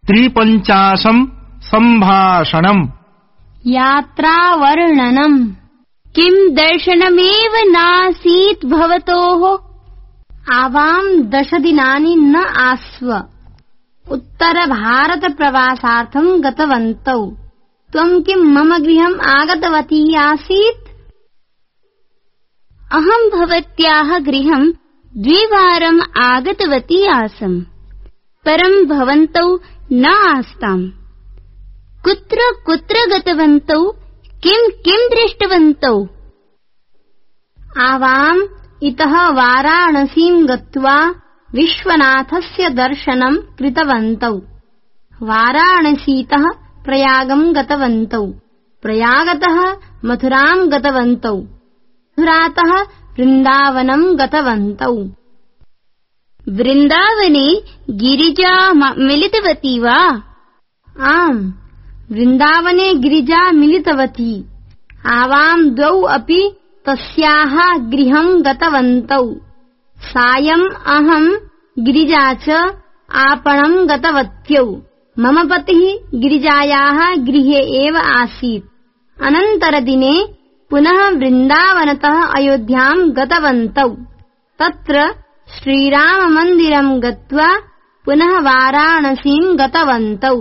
350 सम्भाषणम्। यात्रावर्णनम्। किं दर्शनमेव नासीत् भवतोः? आवां 10 दिनानि न आस्व। उत्तरभारतप्रवासार्थं गतवन्तौ। त्वं किं मम गृहम् आगतवती आसीत्? अहं भवत्याः गृहं 2 वारम् आगतवती आसम्, परं भवन्तौ न आस्ताम्। कुत्र कुत्र गतवन्तौ? किं किं दृष्टवन्तौ? आवाम् इतः वाराणसीं गत्वा विश्वनाथस्य दर्शनं कृतवन्तौ। वाराणसीतः प्रयागं गतवन्तौ। प्रयागतः मथुरां गतवन्तौ। मथुरातः वृन्दावनं गतवन्तौ। वृन्दावने गिरिजा मिलितवती वा? आम्, वृन्दावने गिरिजा मिलितवती। आवां 2 अपि तस्याः गृहं गतवन्तौ। सायम् अहं गिरिजा च आपणं गतवत्यौ। मम पतिः गिरिजायाः गृहे एव आसीत्। अनन्तरदिने पुनः वृन्दावनतः अयोध्यां गतवन्तौ। तत्र श्रीराममन्दिरं गत्वा पुनः वाराणसीं गतवन्तौ।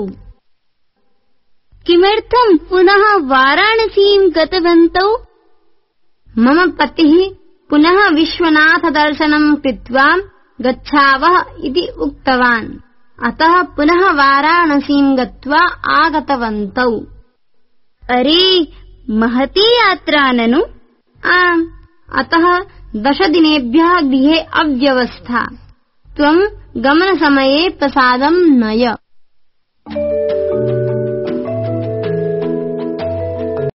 किमर्थं पुनः वाराणसीं गतवन्तौ? मम पतिः पुनः विश्वनाथदर्शनं कृत्वा गच्छावः इति उक्तवान्। अतः पुनः वाराणसीं गत्वा आगतवन्तौ। अरे, महती यात्रा ननु? आम्, अतः 10 दिनेभ्यः गृहे अव्यवस्था। त्वं गमनसमये प्रसादं नय।